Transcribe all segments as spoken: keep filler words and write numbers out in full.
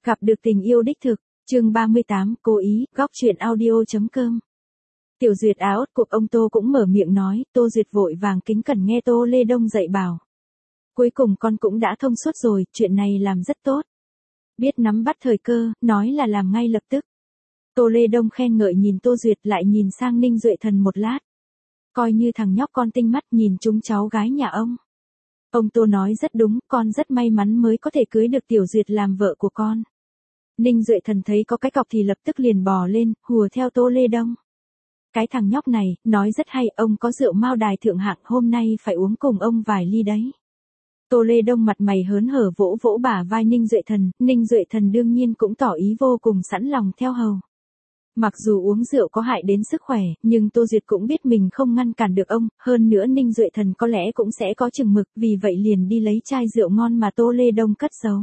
Gặp được tình yêu đích thực, chương ba mươi tám, cố ý, góc truyện audio.com. Tiểu Duyệt áo cuộc ông Tô cũng mở miệng nói, Tô Duyệt vội vàng kính cẩn nghe Tô Lê Đông dạy bảo. Cuối cùng con cũng đã thông suốt rồi, chuyện này làm rất tốt. Biết nắm bắt thời cơ, nói là làm ngay lập tức. Tô Lê Đông khen ngợi nhìn Tô Duyệt lại nhìn sang Ninh Duệ Thần một lát. Coi như thằng nhóc con tinh mắt nhìn chúng cháu gái nhà ông. Ông Tô nói rất đúng, con rất may mắn mới có thể cưới được Tiểu Duyệt làm vợ của con. Ninh Duệ Thần thấy có cái cọc thì lập tức liền bò lên, hùa theo Tô Lê Đông. Cái thằng nhóc này, nói rất hay, ông có rượu Mao Đài thượng hạng, hôm nay phải uống cùng ông vài ly đấy. Tô Lê Đông mặt mày hớn hở vỗ vỗ bả vai Ninh Duệ Thần, Ninh Duệ Thần đương nhiên cũng tỏ ý vô cùng sẵn lòng theo hầu. Mặc dù uống rượu có hại đến sức khỏe, nhưng Tô Duyệt cũng biết mình không ngăn cản được ông, hơn nữa Ninh Duệ Thần có lẽ cũng sẽ có chừng mực, vì vậy liền đi lấy chai rượu ngon mà Tô Lê Đông cất giấu.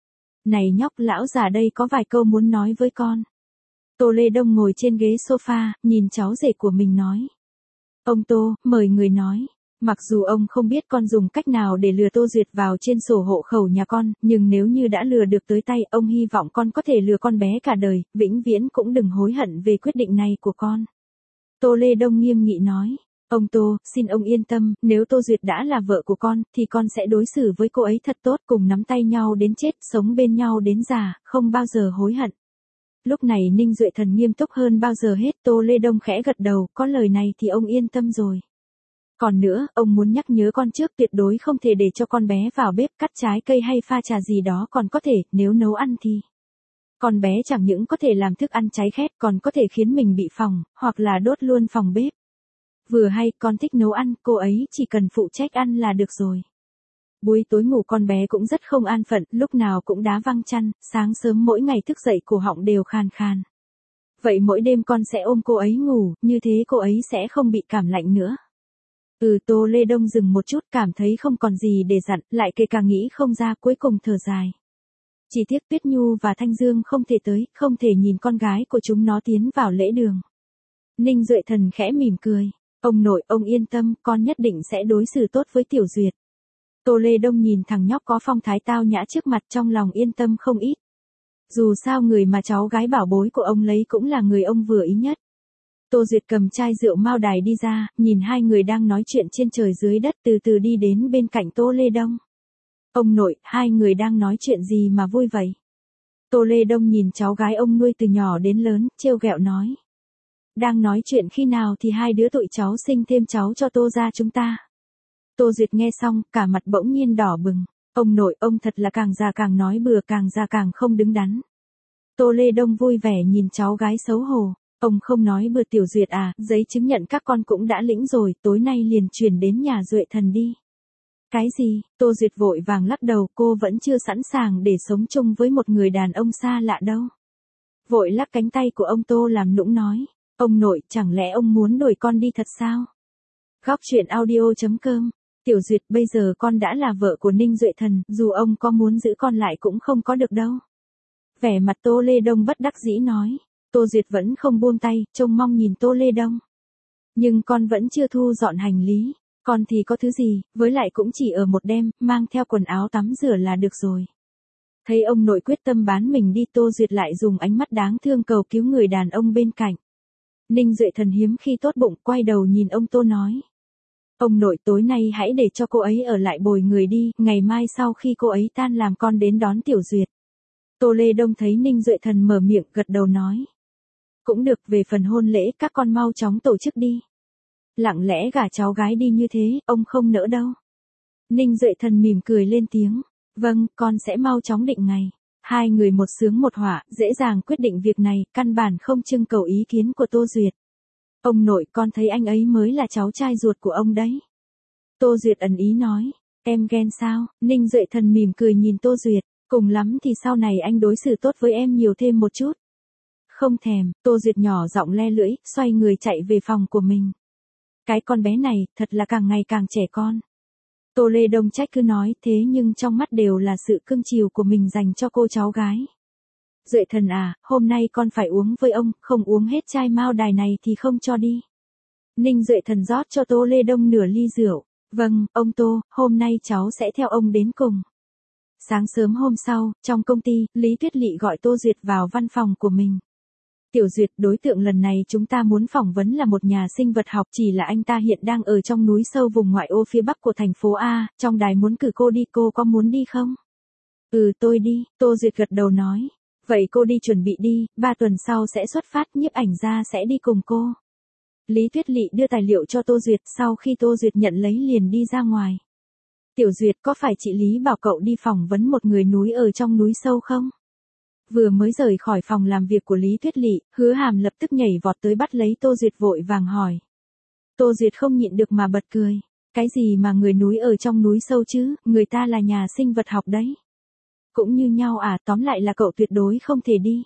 Này nhóc, lão già đây có vài câu muốn nói với con. Tô Lê Đông ngồi trên ghế sofa, nhìn cháu rể của mình nói. Ông Tô, mời người nói. Mặc dù ông không biết con dùng cách nào để lừa Tô Duyệt vào trên sổ hộ khẩu nhà con, nhưng nếu như đã lừa được tới tay, ông hy vọng con có thể lừa con bé cả đời, vĩnh viễn cũng đừng hối hận về quyết định này của con. Tô Lê Đông nghiêm nghị nói. Ông Tô, xin ông yên tâm, nếu Tô Duyệt đã là vợ của con, thì con sẽ đối xử với cô ấy thật tốt, cùng nắm tay nhau đến chết, sống bên nhau đến già, không bao giờ hối hận. Lúc này Ninh Duệ Thần nghiêm túc hơn bao giờ hết. Tô Lê Đông khẽ gật đầu, có lời này thì ông yên tâm rồi. Còn nữa, ông muốn nhắc nhớ con trước, tuyệt đối không thể để cho con bé vào bếp cắt trái cây hay pha trà gì đó, còn có thể, nếu nấu ăn thì. Con bé chẳng những có thể làm thức ăn cháy khét, còn có thể khiến mình bị phỏng, hoặc là đốt luôn phòng bếp. Vừa hay, con thích nấu ăn, cô ấy chỉ cần phụ trách ăn là được rồi. Buổi tối ngủ con bé cũng rất không an phận, lúc nào cũng đá văng chăn, sáng sớm mỗi ngày thức dậy cổ họng đều khàn khàn. Vậy mỗi đêm con sẽ ôm cô ấy ngủ, như thế cô ấy sẽ không bị cảm lạnh nữa. Ừ, Tô Lê Đông dừng một chút, cảm thấy không còn gì để dặn, lại kể cả nghĩ không ra, cuối cùng thở dài. Chỉ tiếc Tuyết Nhu và Thanh Dương không thể tới, không thể nhìn con gái của chúng nó tiến vào lễ đường. Ninh Duệ Thần khẽ mỉm cười. Ông nội, ông yên tâm, con nhất định sẽ đối xử tốt với Tiểu Duyệt. Tô Lê Đông nhìn thằng nhóc có phong thái tao nhã trước mặt, trong lòng yên tâm không ít. Dù sao người mà cháu gái bảo bối của ông lấy cũng là người ông vừa ý nhất. Tô Duyệt cầm chai rượu Mao Đài đi ra, nhìn hai người đang nói chuyện trên trời dưới đất, từ từ đi đến bên cạnh Tô Lê Đông. Ông nội, hai người đang nói chuyện gì mà vui vậy? Tô Lê Đông nhìn cháu gái ông nuôi từ nhỏ đến lớn, trêu ghẹo nói. Đang nói chuyện khi nào thì hai đứa tụi cháu sinh thêm cháu cho Tô gia chúng ta. Tô Duyệt nghe xong, cả mặt bỗng nhiên đỏ bừng. Ông nội, ông thật là càng già càng nói bừa, càng già càng không đứng đắn. Tô Lê Đông vui vẻ nhìn cháu gái xấu hổ. Ông không nói bừa. Tiểu Duyệt à, giấy chứng nhận các con cũng đã lĩnh rồi, tối nay liền chuyển đến nhà Duệ Thần đi. Cái gì? Tô Duyệt vội vàng lắc đầu, cô vẫn chưa sẵn sàng để sống chung với một người đàn ông xa lạ đâu. Vội lắc cánh tay của ông Tô làm nũng nói. Ông nội, chẳng lẽ ông muốn đuổi con đi thật sao? Góc truyện audio.com. Tiểu Duyệt, bây giờ con đã là vợ của Ninh Duệ Thần, dù ông có muốn giữ con lại cũng không có được đâu. Vẻ mặt Tô Lê Đông bất đắc dĩ nói. Tô Duyệt vẫn không buông tay, trông mong nhìn Tô Lê Đông. Nhưng con vẫn chưa thu dọn hành lý. Con thì có thứ gì, với lại cũng chỉ ở một đêm, mang theo quần áo tắm rửa là được rồi. Thấy ông nội quyết tâm bán mình đi, Tô Duyệt lại dùng ánh mắt đáng thương cầu cứu người đàn ông bên cạnh. Ninh Duệ Thần hiếm khi tốt bụng, quay đầu nhìn ông Tô nói. Ông nội, tối nay hãy để cho cô ấy ở lại bồi người đi, ngày mai sau khi cô ấy tan làm con đến đón Tiểu Duyệt. Tô Lê Đông thấy Ninh Duệ Thần mở miệng, gật đầu nói. Cũng được, về phần hôn lễ, các con mau chóng tổ chức đi. Lặng lẽ gả cháu gái đi như thế, ông không nỡ đâu. Ninh Duệ Thần mỉm cười lên tiếng. Vâng, con sẽ mau chóng định ngày. Hai người một sướng một họa, dễ dàng quyết định việc này, căn bản không trưng cầu ý kiến của Tô Duyệt. Ông nội, con thấy anh ấy mới là cháu trai ruột của ông đấy. Tô Duyệt ẩn ý nói. Em ghen sao? Ninh Duệ Thần mỉm cười nhìn Tô Duyệt. Cùng lắm thì sau này anh đối xử tốt với em nhiều thêm một chút. Không thèm. Tô Duyệt nhỏ giọng le lưỡi, xoay người chạy về phòng của mình. Cái con bé này, thật là càng ngày càng trẻ con. Tô Lê Đông trách cứ nói, thế nhưng trong mắt đều là sự cưng chiều của mình dành cho cô cháu gái. Duệ Thần à, hôm nay con phải uống với ông, không uống hết chai Mao Đài này thì không cho đi. Ninh Duệ Thần rót cho Tô Lê Đông nửa ly rượu. Vâng, ông Tô, hôm nay cháu sẽ theo ông đến cùng. Sáng sớm hôm sau, trong công ty, Lý Tuyết Lị gọi Tô Duyệt vào văn phòng của mình. Tiểu Duyệt, đối tượng lần này chúng ta muốn phỏng vấn là một nhà sinh vật học, chỉ là anh ta hiện đang ở trong núi sâu vùng ngoại ô phía bắc của thành phố A, trong đài muốn cử cô đi, cô có muốn đi không? Ừ, tôi đi, Tô Duyệt gật đầu nói. Vậy cô đi chuẩn bị đi, ba tuần sau sẽ xuất phát, nhiếp ảnh gia sẽ đi cùng cô. Lý Tuyết Lị đưa tài liệu cho Tô Duyệt, sau khi Tô Duyệt nhận lấy liền đi ra ngoài. Tiểu Duyệt, có phải chị Lý bảo cậu đi phỏng vấn một người núi ở trong núi sâu không? Vừa mới rời khỏi phòng làm việc của Lý Tuyết Lị, Hứa Hàm lập tức nhảy vọt tới bắt lấy Tô Duyệt vội vàng hỏi. Tô Duyệt không nhịn được mà bật cười. Cái gì mà người núi ở trong núi sâu chứ, người ta là nhà sinh vật học đấy. Cũng như nhau à, tóm lại là cậu tuyệt đối không thể đi.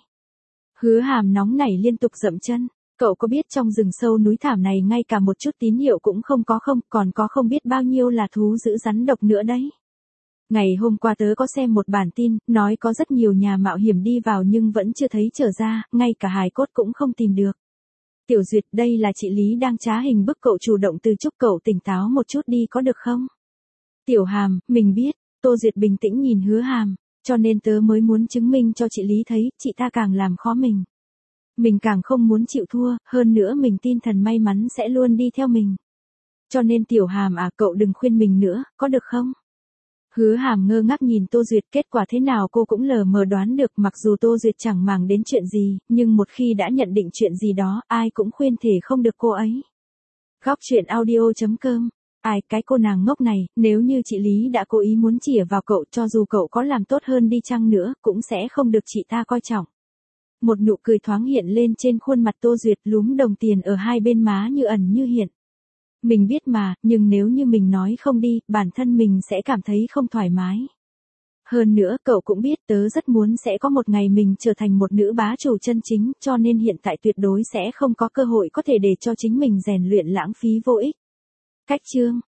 Hứa Hàm nóng nảy liên tục dậm chân. Cậu có biết trong rừng sâu núi thảm này ngay cả một chút tín hiệu cũng không có không, còn có không biết bao nhiêu là thú dữ rắn độc nữa đấy. Ngày hôm qua tớ có xem một bản tin, nói có rất nhiều nhà mạo hiểm đi vào nhưng vẫn chưa thấy trở ra, ngay cả hài cốt cũng không tìm được. Tiểu Duyệt, đây là chị Lý đang trá hình bức cậu, chủ động từ chúc cậu tỉnh táo một chút đi có được không? Tiểu Hàm, mình biết, Tô Duyệt bình tĩnh nhìn Hứa Hàm, cho nên tớ mới muốn chứng minh cho chị Lý thấy, chị ta càng làm khó mình. Mình càng không muốn chịu thua, hơn nữa mình tin thần may mắn sẽ luôn đi theo mình. Cho nên Tiểu Hàm à, cậu đừng khuyên mình nữa, có được không? Hứa Hàm ngơ ngác nhìn Tô Duyệt, kết quả thế nào cô cũng lờ mờ đoán được, mặc dù Tô Duyệt chẳng màng đến chuyện gì, nhưng một khi đã nhận định chuyện gì đó, ai cũng khuyên thể không được cô ấy. Góc truyện audio chấm com. Ai, cái cô nàng ngốc này, nếu như chị Lý đã cố ý muốn chĩa vào cậu, cho dù cậu có làm tốt hơn đi chăng nữa, cũng sẽ không được chị ta coi trọng. Một nụ cười thoáng hiện lên trên khuôn mặt Tô Duyệt, lúm đồng tiền ở hai bên má như ẩn như hiện. Mình biết mà, nhưng nếu như mình nói không đi, bản thân mình sẽ cảm thấy không thoải mái. Hơn nữa, cậu cũng biết tớ rất muốn sẽ có một ngày mình trở thành một nữ bá chủ chân chính, cho nên hiện tại tuyệt đối sẽ không có cơ hội có thể để cho chính mình rèn luyện lãng phí vô ích. Cách chương